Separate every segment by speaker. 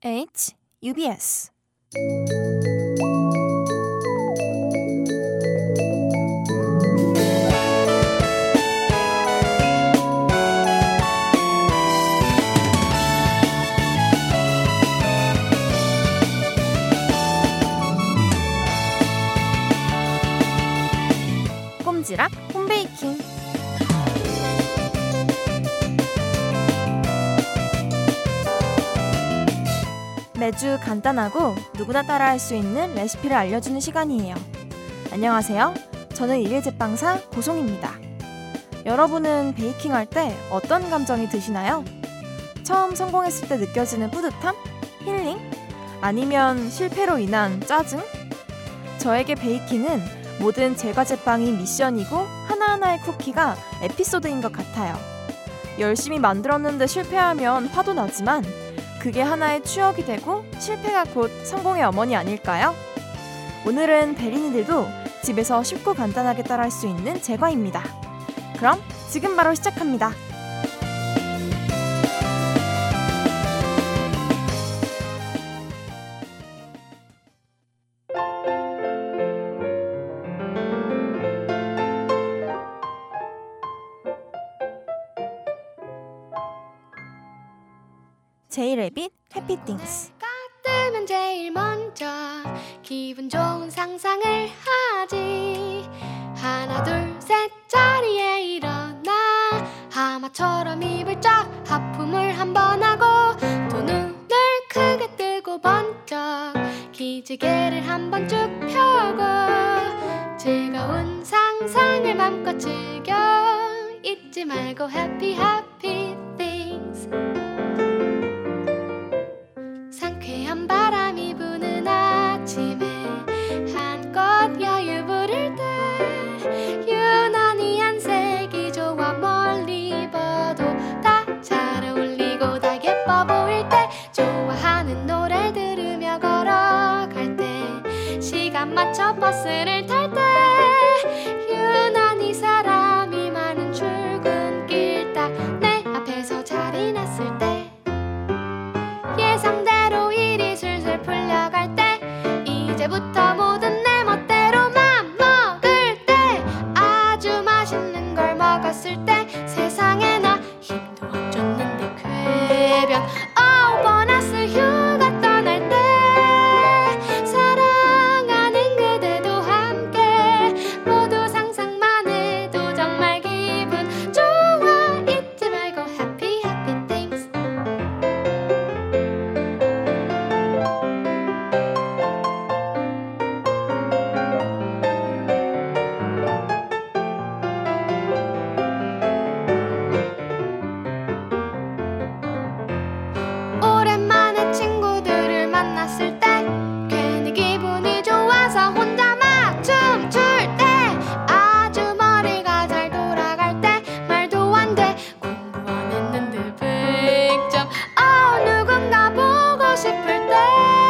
Speaker 1: H UBS 꼼지락 홈베이킹. 매주 간단하고 누구나 따라할 수 있는 레시피를 알려주는 시간이에요. 안녕하세요. 저는 일일 제빵사 고송입니다. 여러분은 베이킹할 때 어떤 감정이 드시나요? 처음 성공했을 때 느껴지는 뿌듯함? 힐링? 아니면 실패로 인한 짜증? 저에게 베이킹은 모든 제과제빵이 미션이고 하나하나의 쿠키가 에피소드인 것 같아요. 열심히 만들었는데 실패하면 화도 나지만 그게 하나의 추억이 되고 실패가 곧 성공의 어머니 아닐까요? 오늘은 베린이들도 집에서 쉽고 간단하게 따라할 수 있는 제과입니다. 그럼 지금 바로 시작합니다. 제이레빗 해피띵스.
Speaker 2: 뜨면 제일 먼저 기분 좋은 상상을 하지. 하나 둘 셋 자리에 일어나 하마처럼 입을 쫙 하품을 한번 하고 또 눈을 크게 뜨고 번쩍 기지개를 한번 쭉 펴고 즐거운 상상을 맘껏 즐겨 잊지 말고 happy happy things. 상쾌한 바람이 부는 아침에 한껏 여유 부릴 때 유난히 안색이 좋아 멀리 봐도 다 잘 어울리고 다 예뻐 보일 때 좋아하는 노래 들으며 걸어갈 때 시간 맞춰 버스를 탈 때 유난히 사람이 많은 출근길 딱 내 앞에서 자리 났을 때 예상대로 일이 술술 풀려갈 때 이제부터 모든 내 멋대로 맘 먹을 때 아주 맛있는 걸 먹었을 때 세상에 나 힘도 안 줬는데 쾌변 보너스 휴가 떠날 때 사랑하는 그대도 함께 모두 상상만 해도 정말 기분 좋아 잊지 말고 happy happy things. 오랜만에 친구들을 만났을 때 괜히 기분이 좋아서 혼자 막 춤출 때 아주 머리가 잘 돌아갈 때 말도 안 돼 공부 안 했는데 100점 누군가 보고 싶을 때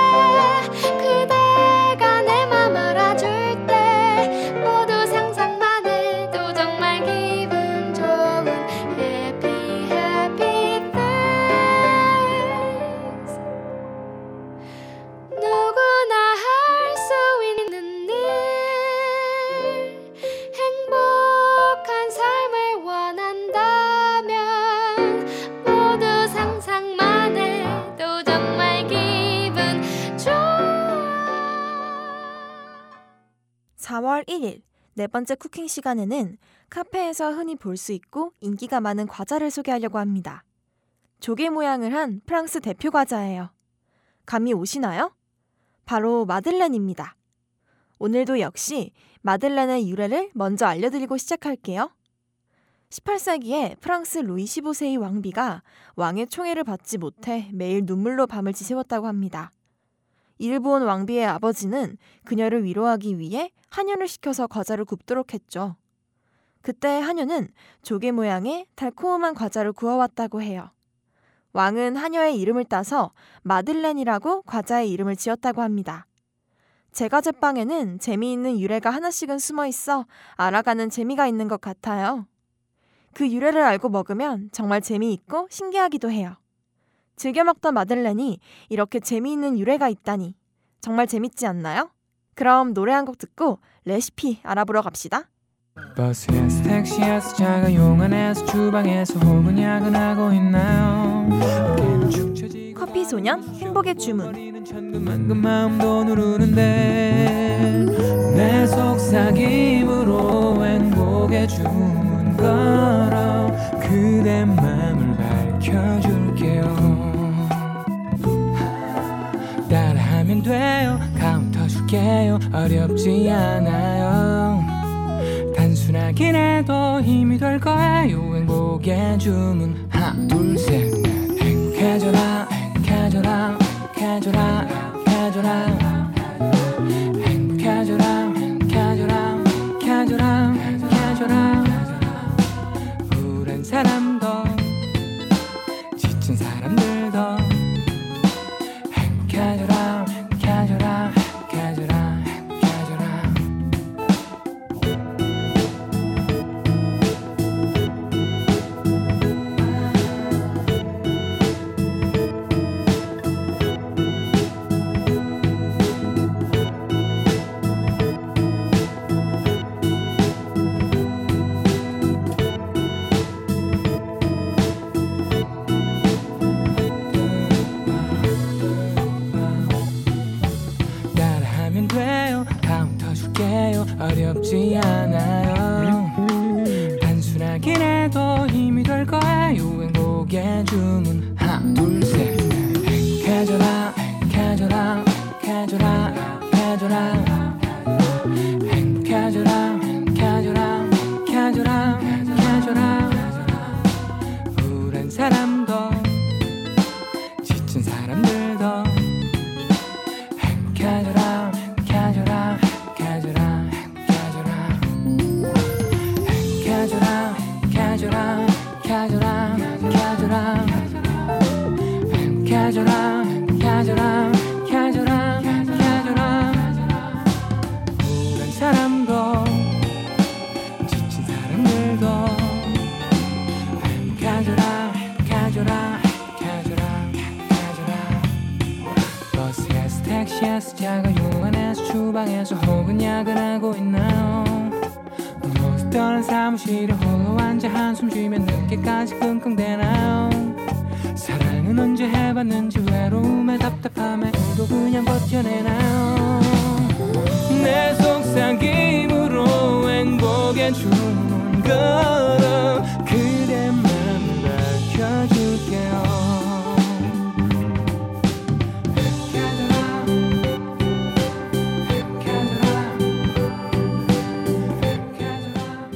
Speaker 2: 그대가 내 맘 알아줄 때 모두 상상만 해도 정말 기분 좋은 happy happy things. 누구나 할 수 있는 일 행복한 삶을 원한다면 모두 상상만 해도 정말 기분 좋아.
Speaker 1: 4월 1일 네 번째 쿠킹 시간에는 카페에서 흔히 볼 수 있고 인기가 많은 과자를 소개하려고 합니다. 조개 모양을 한 프랑스 대표 과자예요. 감이 오시나요? 바로 마들렌입니다. 오늘도 역시 마들렌의 유래를 먼저 알려드리고 시작할게요. 18세기에 프랑스 루이 15세의 왕비가 왕의 총애를 받지 못해 매일 눈물로 밤을 지새웠다고 합니다. 이를 본 왕비의 아버지는 그녀를 위로하기 위해 한효를 시켜서 과자를 굽도록 했죠. 그때 한효는 조개 모양의 달콤한 과자를 구워왔다고 해요. 왕은 한효의 이름을 따서 마들렌이라고 과자의 이름을 지었다고 합니다. 제과제빵에는 재미있는 유래가 하나씩은 숨어있어 알아가는 재미가 있는 것 같아요. 그 유래를 알고 먹으면 정말 재미있고 신기하기도 해요. 즐겨 먹던 마들렌이 이렇게 재미있는 유래가 있다니 정말 재밌지 않나요? 그럼 노래 한 곡 듣고 레시피 알아보러 갑시다.
Speaker 3: 버스에서 택시에서 차가 용안에서 주방에서 혹은 야근하고 있나요?
Speaker 1: 커피 소년 행복의 주문.
Speaker 3: 천근만근 마음도 누르는데 내 속삭임으로 행복의 주문 걸어 그대 맘을 밝혀줄게요. 따라하면 돼요. 카운터 줄게요. 어렵지 않아요. 단순하긴 해도 힘이 될 거예요. 행복의 주문 하나 둘 셋 넷. 행복해져라 행복해져라 행복해져라 행복해져라 행복해져라 행복해져라 행복해져라 행복해져라 우울한 사람도 지친 사람들도 행복해져라 행복해져라 행복해져라 행복해져라 따라하면 돼요. 카운터 줄게요. 어렵지 않아요. 단순하긴 해도 힘이 될 거예요. 행복의 주문 하나 둘 셋 넷. 행복해져라 행복해져라 행복해져라 행복해져라 행복해져라 행복해져라 행복해져라 행복해져라 우울한 사람도 지친 사람들도 행복해져라 행복해져라 행복해져라 행복해져라 행복해져라 행복해져라 행복해져라 행복해져라 행복해져라 행복해져라 행복해져라 행복해져라 우울한 사람도 지친 사람들도 행복해져라 행복해져라 행복해져라 행복해져라 버스에서 택시에서 차가 용안에서 주방에서 혹은 야근하고 있나요? 모두 떠난 사무실에 홀로 앉아 한숨 쉬면 늦게까지 끙끙대나요? 사랑은 언제 해봤는지 외로움에 답답함에 우도 그냥 버텨내나요? 내 속삭임으로 행복의 주문 걸어 그대 맘을 밝혀줄게요. 행복해져라 행복해져라 행복해져라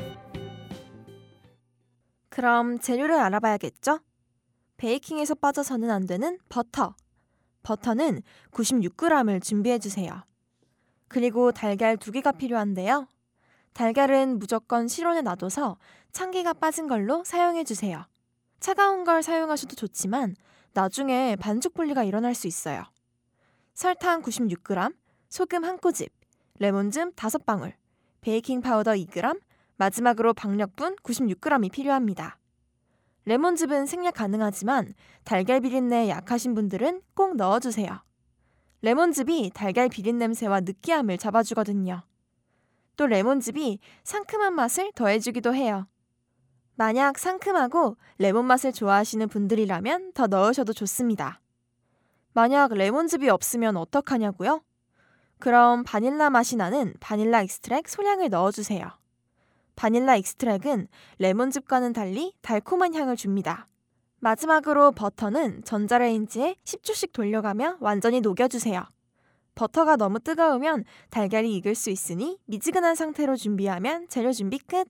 Speaker 1: 그럼 재료를 알아봐야겠죠? 베이킹에서 빠져서는 안 되는 버터. 버터는 96g을 준비해주세요. 그리고 달걀 2개가 필요한데요. 달걀은 무조건 실온에 놔둬서 찬기가 빠진 걸로 사용해주세요. 차가운 걸 사용하셔도 좋지만 나중에 반죽 분리가 일어날 수 있어요. 설탕 96g, 소금 1꼬집, 레몬즙 5방울, 베이킹 파우더 2g, 마지막으로 박력분 96g이 필요합니다. 레몬즙은 생략 가능하지만 달걀 비린내에 약하신 분들은 꼭 넣어주세요. 레몬즙이 달걀 비린냄새와 느끼함을 잡아주거든요. 또 레몬즙이 상큼한 맛을 더해주기도 해요. 만약 상큼하고 레몬 맛을 좋아하시는 분들이라면 더 넣으셔도 좋습니다. 만약 레몬즙이 없으면 어떡하냐고요? 그럼 바닐라 맛이 나는 바닐라 익스트랙 소량을 넣어주세요. 바닐라 익스트랙은 레몬즙과는 달리 달콤한 향을 줍니다. 마지막으로 버터는 전자레인지에 10초씩 돌려가며 완전히 녹여주세요. 버터가 너무 뜨거우면 달걀이 익을 수 있으니 미지근한 상태로 준비하면 재료 준비 끝!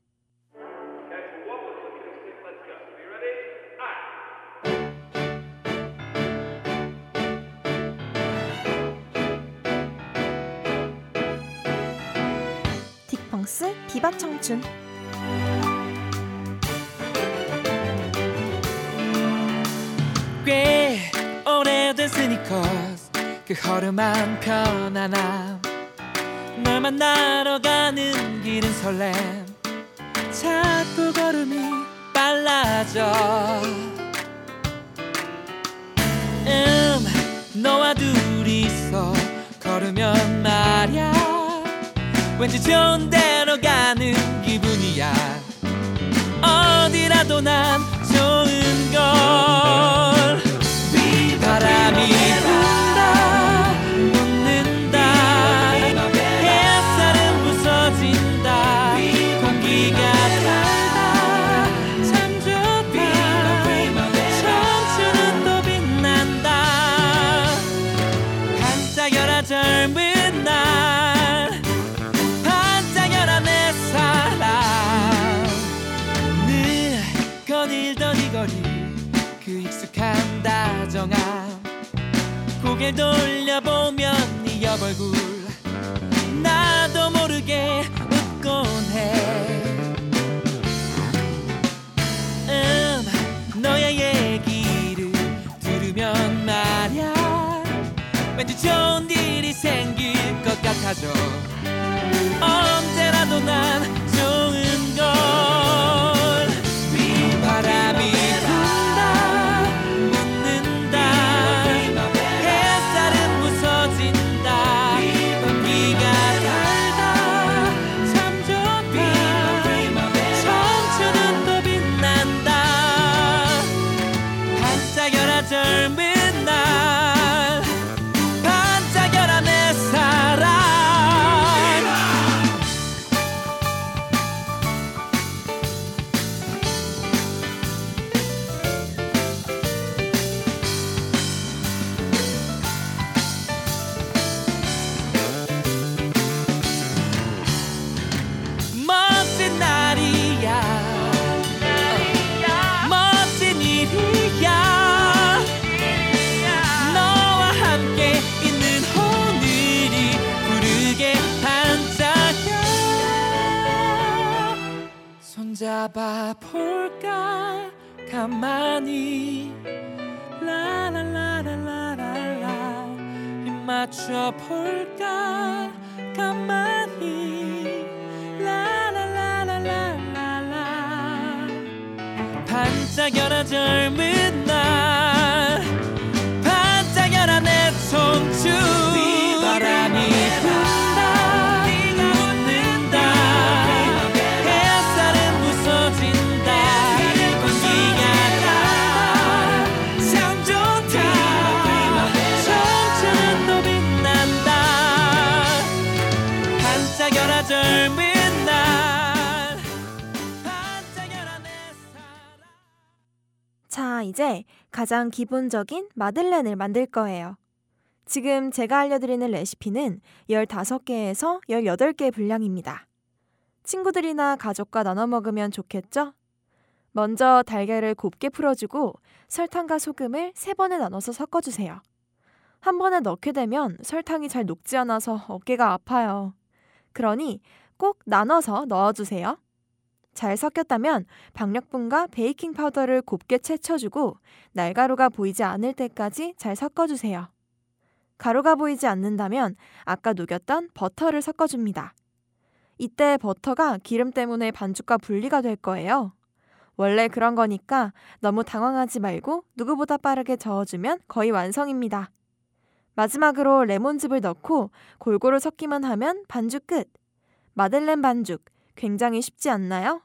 Speaker 1: 딕펑스 비박 청춘
Speaker 3: 꽤 오래된 스니커스 그 허름한 편안함 널 만나러 가는 길은 설렘 자꾸 걸음이 빨라져 둘이서 걸으면 말야 왠지 좋은 데로 가는 기분이야. 어디라도 난 좋은 걸. 바람이 분다 웃는다 햇살은 부서진다 공기가 달다 참 좋다 청춘은 또 빛난다. 반짝여라 젊은 날 반짝여라 내 사랑. 늘 거닐던 이 거리 그 익숙한 다정함 고개 돌려보면 네 옆 얼굴 나도 모르게 웃곤 해. 너의 얘기를 들으면 말야 왠지 좋은 일이 생길 것 같아져. 언제라도 난 좋은 걸. 바람이 분다 웃는다 햇살은 부서진다 공기가 달다 참 좋다 청춘은 또 빛난다. 반짝여라 젊은 날 반짝여라 내 사랑. 멋진 날이야 멋진 일이야 너와 함께 있는 오늘이 부르게 반짝여. 손잡아 볼까 가만히 라라라라라라라 입 맞춰 볼까 가만히 라라라라라라라. 반짝여라 젊은 날 반짝여라 내 청춘. 바람이 분다 웃는다 햇살은 부서진다 공기가 달다 참 좋다 청춘은 또 빛난다. 반짝여라 젊은 날 반짝여라 내 사랑.
Speaker 1: 자, 이제 가장 기본적인 마들렌을 만들 거예요. 지금 제가 알려드리는 레시피는 15개에서 18개 분량입니다. 친구들이나 가족과 나눠 먹으면 좋겠죠? 먼저 달걀을 곱게 풀어주고 설탕과 소금을 3번에 나눠서 섞어주세요. 한 번에 넣게 되면 설탕이 잘 녹지 않아서 어깨가 아파요. 그러니 꼭 나눠서 넣어주세요. 잘 섞였다면 박력분과 베이킹 파우더를 곱게 채쳐주고 날가루가 보이지 않을 때까지 잘 섞어주세요. 가루가 보이지 않는다면 아까 녹였던 버터를 섞어줍니다. 이때 버터가 기름 때문에 반죽과 분리가 될 거예요. 원래 그런 거니까 너무 당황하지 말고 누구보다 빠르게 저어주면 거의 완성입니다. 마지막으로 레몬즙을 넣고 골고루 섞기만 하면 반죽 끝! 마들렌 반죽! 굉장히 쉽지 않나요?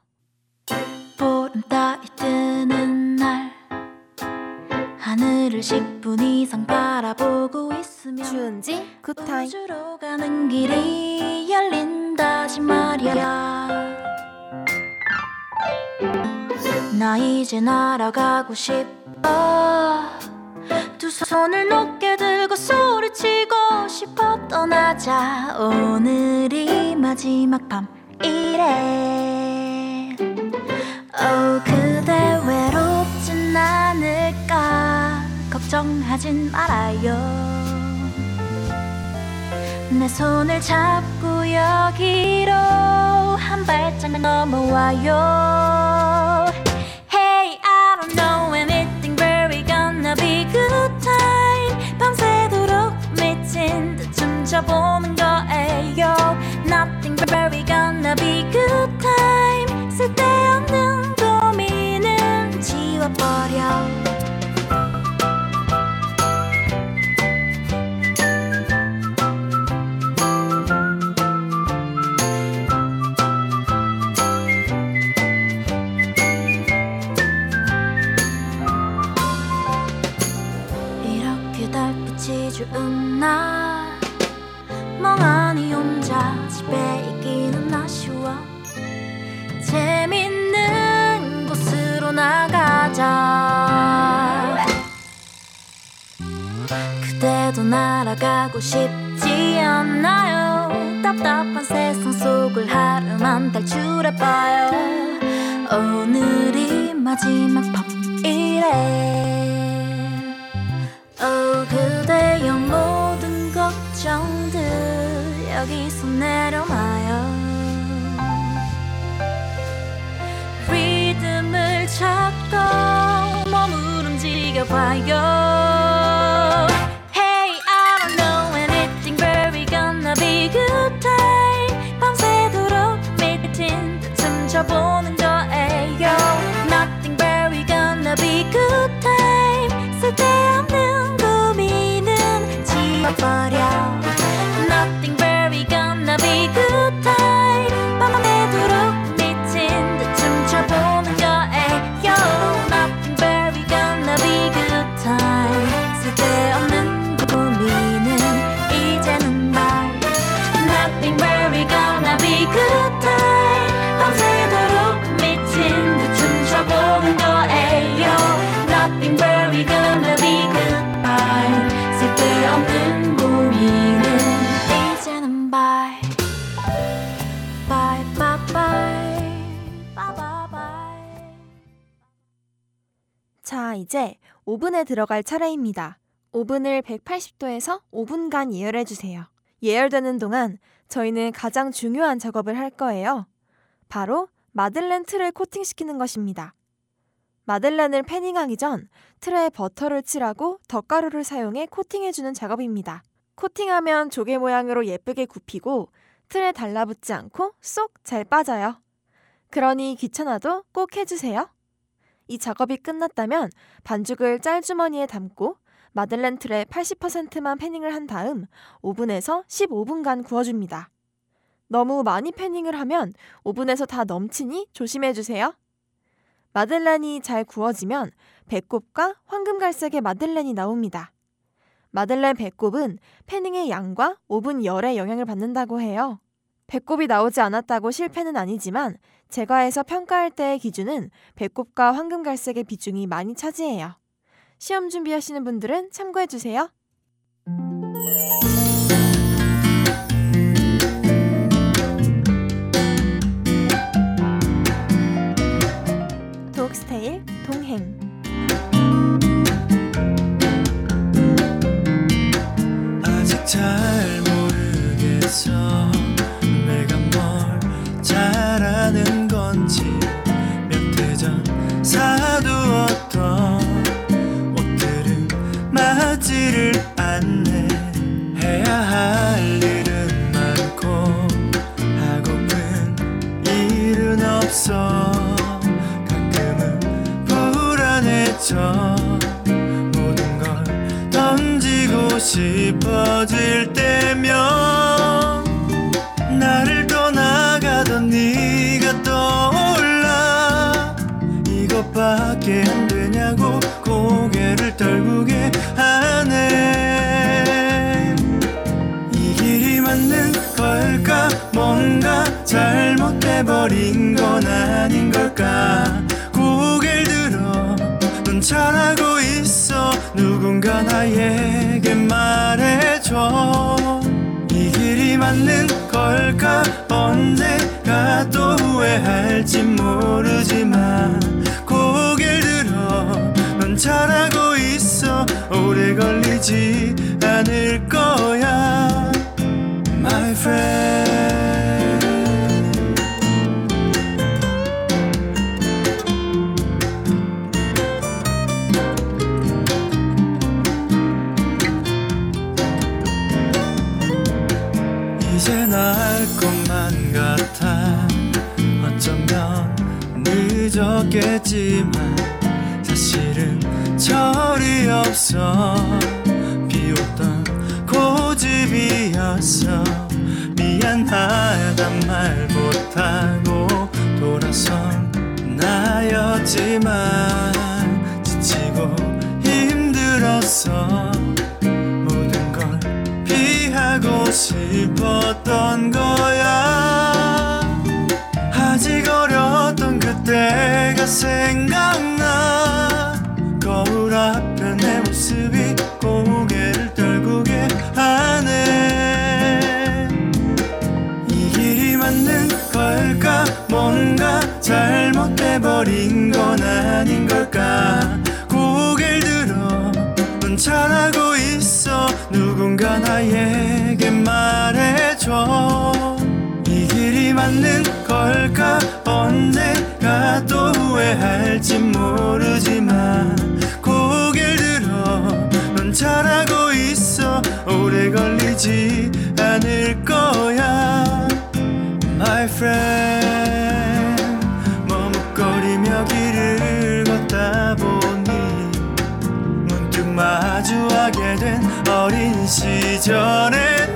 Speaker 4: 보름달이 뜨는 날 하늘을 10분 이상 바라보고 있으면
Speaker 1: 주은지 굿타임.
Speaker 4: 우주로 가는 길이 열린다지 말이야. 나 이제 날아가고 싶어. 두 손을 높게 들고 소리치고 싶어. 떠나자. 오늘이 마지막 밤이래. 그대 외롭진 않을까 걱정하진 말아요. 내 손을 잡고 여기로 한 발짝 넘어와요. Hey, I don't know anything but we're gonna be good time. 밤새도록 미친 듯 춤춰보는 거예요. Nothing but we're gonna be good time. 쓸데없는 고민은 지워버려. 그게 달빛이 좋은 날 멍하니 혼자 집에 있기는 아쉬워 재밌는 곳으로 나가자 그대도 날아가고 싶지 않나요 답답한 세상 속을 하루만 탈출해봐요 오늘이 마지막 밤이래 그대의 모든 걱정들 여기서 내려놔요 리듬을 찾고 몸을 움직여봐요 Hey, I don't know anything but we gonna be good time 밤새도록 미친 듯 춤춰보는 거예요 Nothing but we gonna be good time 쓸데없는 고민은 지워버려 Nothing but we gonna be good time 밤새도록 미친 듯 춤춰보는 거예요 Nothing but we gonna be good time 쓸데없는 고민은 이제는 말 Nothing but we gonna be good time 밤새도록 미친 듯 춤춰보는 거예요 Nothing but we gonna be good time 쓸데없는 고민은 이제는 bye bye bye bye bye bye bye
Speaker 1: 자, 이제 오븐에 들어갈 차례입니다. 오븐을 180도에서 5분간 예열해주세요. 예열되는 동안 저희는 가장 중요한 작업을 할 거예요. 바로 마들렌 틀을 코팅시키는 것입니다. 마들렌을 패닝하기 전 틀에 버터를 칠하고 덧가루를 사용해 코팅해주는 작업입니다. 코팅하면 조개 모양으로 예쁘게 굽히고 틀에 달라붙지 않고 쏙 잘 빠져요. 그러니 귀찮아도 꼭 해주세요. 이 작업이 끝났다면 반죽을 짤주머니에 담고 마들렌 틀의 80%만 패닝을 한 다음 오븐에서 15분간 구워줍니다. 너무 많이 패닝을 하면 오븐에서 다 넘치니 조심해주세요. 마들렌이 잘 구워지면 배꼽과 황금갈색의 마들렌이 나옵니다. 마들렌 배꼽은 패닝의 양과 오븐 열에 영향을 받는다고 해요. 배꼽이 나오지 않았다고 실패는 아니지만 제과에서 평가할 때의 기준은 배꼽과 황금갈색의 비중이 많이 차지해요. 시험 준비하시는 분들은 참고해주세요. 독스테일 동행
Speaker 3: 아직 잘 모르겠어 내가 뭘 잘하는 건지 몇 해 전 사두었던 옷들은 맞지를 않네 해야 할 일은 많고 하고픈 일은 없어 가끔은 불안해져 모든 걸 던지고 싶어질 때면 나를 떠나가던 네가 떠올라 이것밖에 안 되냐고 고개를 떨구게 하네 이 길이 맞는 걸까 뭔가 잘못돼버린 건 아닌 걸까 고개를 들어 넌 잘하고 있어 누군가 나에게 말해줘 이 길이 맞는 걸까 언제가 또 후회할지 모르지만 고개를 들어 넌 잘하고 있어 오래 걸리지 않을 거야 My friend 이제 나 알 것만 같아 어쩌면 늦었겠지만 사실은 철이 없어 비웃던 고집이었어 미안하단 말 못하고 돌아선 나였지만 지치고 힘들었어 싶었던 거야. 아직 어렸던 그때가 생각나. 거울 앞에 내 모습이 고개를 떨구게 하네. 이 길이 맞는 걸까? 뭔가 잘못돼버린 건 아닌 걸까? 고개를 들어 넌 잘하고 있어. 누군가 나에게 말해줘. 이 길이 맞는 걸까? 언젠가 또 후회할지 모르지만 고개를 들어 넌 잘하고 있어. 오래 걸리지 않을 거야. My friend, 머뭇거리며 길을 걷다 보니 문득 마주하게 된 어린 시절의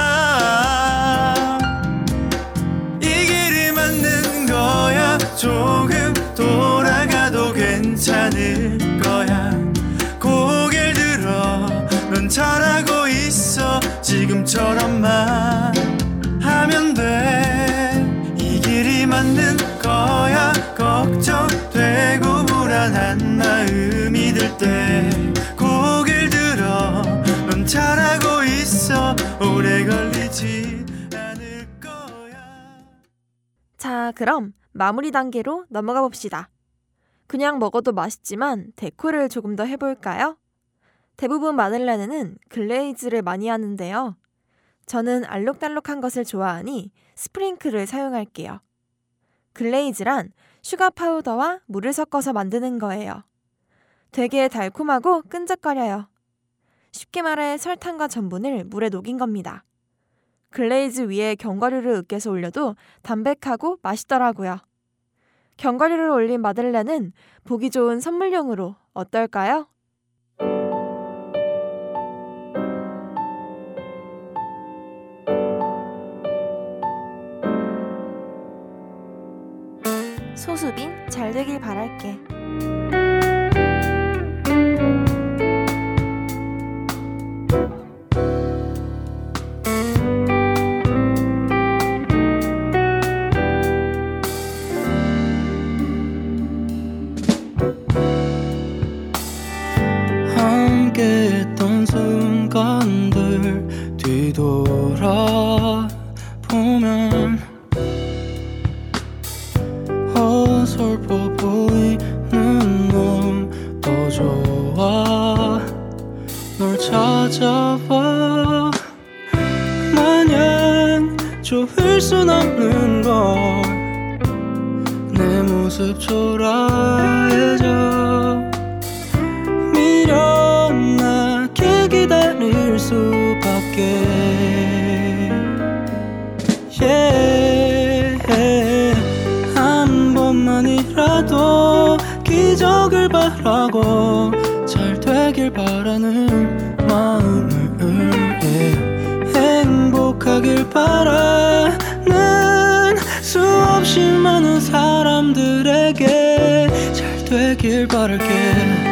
Speaker 3: 나. 이 길이 맞는 거야. 조금 돌아가도 괜찮을 거야. 고개를 들어 넌 잘하고 있어. 지금처럼만 하면 돼. 이 길이 맞는 거야. 걱정되고 불안한 마음이 들 때 고개를 들어 넌 잘하고 있어. 오래 걸리지 않을 거야.
Speaker 1: 자, 그럼 마무리 단계로 넘어가 봅시다. 그냥 먹어도 맛있지만 데코를 조금 더 해볼까요? 대부분 마들렌에는 글레이즈를 많이 하는데요. 저는 알록달록한 것을 좋아하니 스프링클을 사용할게요. 글레이즈란 슈가 파우더와 물을 섞어서 만드는 거예요. 되게 달콤하고 끈적거려요. 쉽게 말해 설탕과 전분을 물에 녹인 겁니다. 글레이즈 위에 견과류를 으깨서 올려도 담백하고 맛있더라고요. 견과류를 올린 마들렌은 보기 좋은 선물용으로 어떨까요? 소수빈 잘 되길 바랄게.
Speaker 3: 함께했던 순간들 뒤돌아 보면 어설퍼 보이는 넌 더 좋아. 널 찾아봐. 마냥 좋을 순 없는 걸. 내 모습 초라해져. 미련하게 기다릴 수밖에. 한 번만이라도 기적을 바라고 잘 되길 바라는 마음을 행복하길 바라는 수없이 많은 사람들에게 잘 되길 바랄게.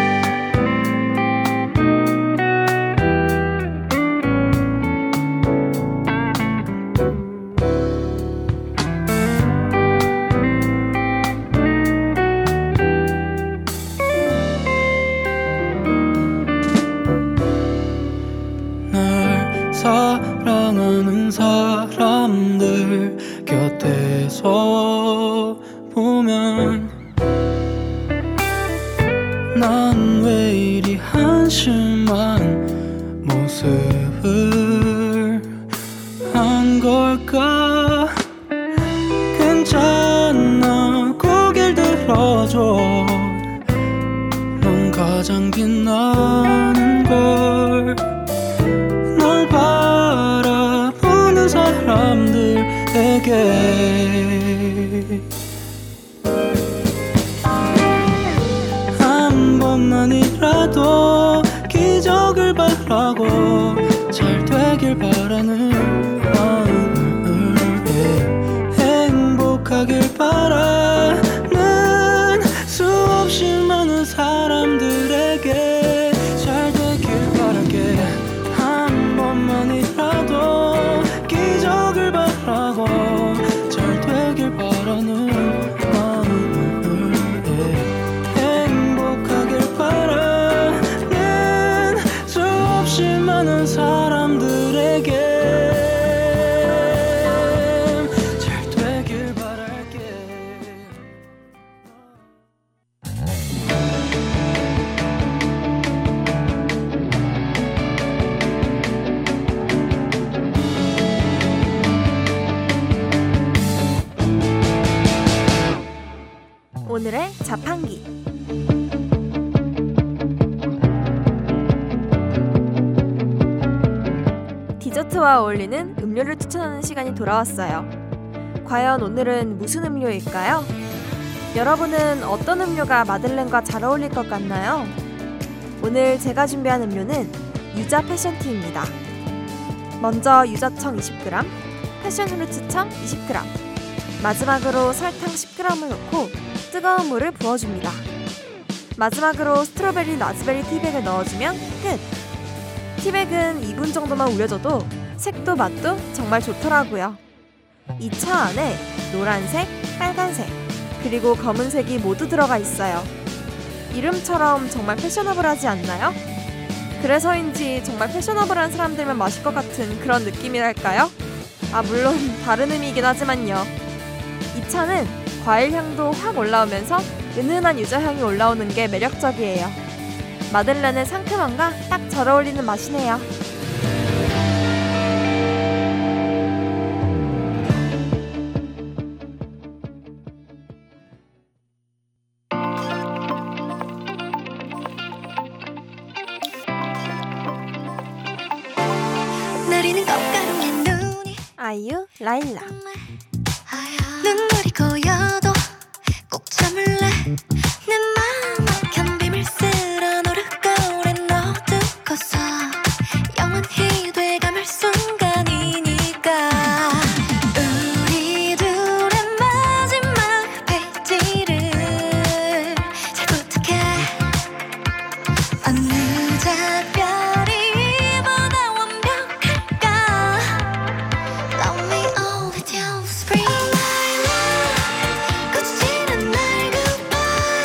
Speaker 3: 사랑하는 사람들 곁에서 보면 난 왜 이리 한심한 모습을 한 걸까. 괜찮아 고개를 들어줘. 넌 가장 빛나는 걸. 널 바라보는 사람들에게 한 번만이라도 기적을 바라고 잘 되길 바라는 마음을 행복하길 바라는 수없이 많은 사람들에게 잘 되길 바랄게. 한 번만이라도 많은 사람들에게 잘 되길 바랄게.
Speaker 1: 오늘의 자판기. 디저트와 어울리는 음료를 추천하는 시간이 돌아왔어요. 과연 오늘은 무슨 음료일까요? 여러분은 어떤 음료가 마들렌과 잘 어울릴 것 같나요? 오늘 제가 준비한 음료는 유자 패션티입니다. 먼저 유자청 20g, 패션 후르츠청 20g, 마지막으로 설탕 10g을 넣고 뜨거운 물을 부어줍니다. 마지막으로 스트로베리 라즈베리 티백을 넣어주면 끝! 티백은 2분 정도만 우려줘도 색도 맛도 정말 좋더라고요. 이 차 안에 노란색, 빨간색, 그리고 검은색이 모두 들어가 있어요. 이름처럼 정말 패셔너블하지 않나요? 그래서인지 정말 패셔너블한 사람들만 마실 것 같은 그런 느낌이랄까요? 물론 다른 의미이긴 하지만요. 이 차는 과일 향도 확 올라오면서 은은한 유자향이 올라오는 게 매력적이에요. 마들렌의 상큼함과 딱 잘 어울리는 맛이네요.
Speaker 2: 내리는 꽃가루에 눈이
Speaker 1: 아이유, 라일락.
Speaker 2: 눈물이 고여도 꼭 참을래. 내 맘 막힌 비밀 쓸어 노릇거울에 넣어두고서 영원히 돼감을 순간이니까 우리 둘의 마지막 페이지를 잘 부탁해. 어느 작별이 보다 완벽할까. Love me all with you. Spring my love. 꽃이 지는 날 goodbye.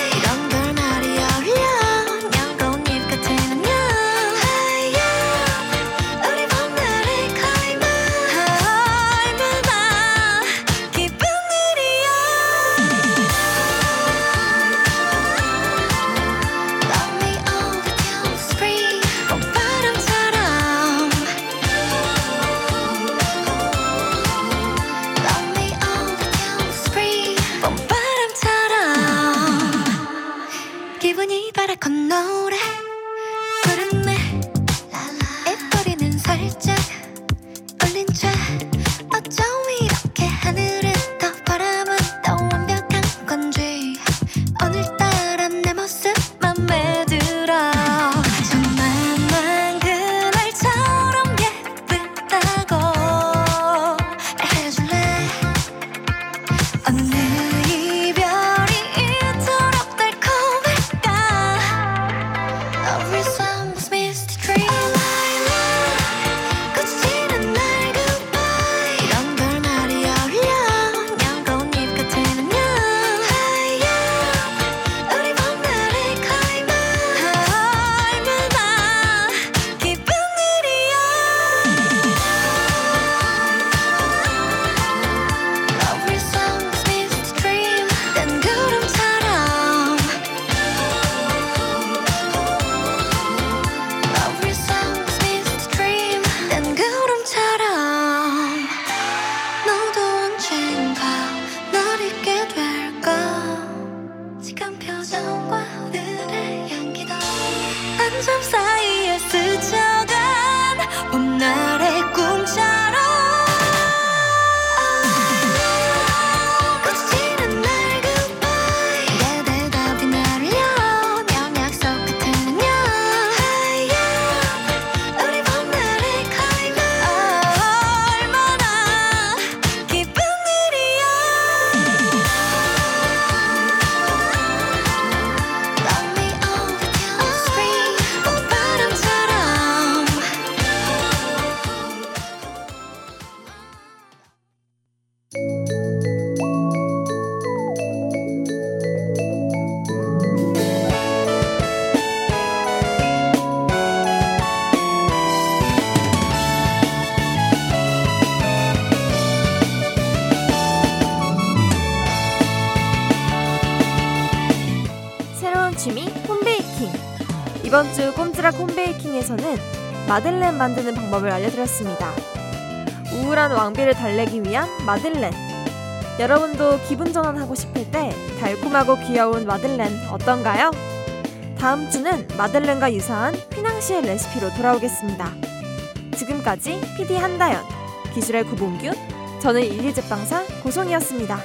Speaker 1: 이번 주 꼼지락 홈베이킹에서는 마들렌 만드는 방법을 알려드렸습니다. 우울한 왕비를 달래기 위한 마들렌. 여러분도 기분 전환하고 싶을 때 달콤하고 귀여운 마들렌 어떤가요? 다음 주는 마들렌과 유사한 휘낭시의 레시피로 돌아오겠습니다. 지금까지 PD 한다연, 기술의 구봉규, 저는 일일제빵사 고송이었습니다.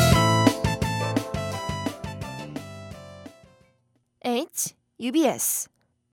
Speaker 1: UBS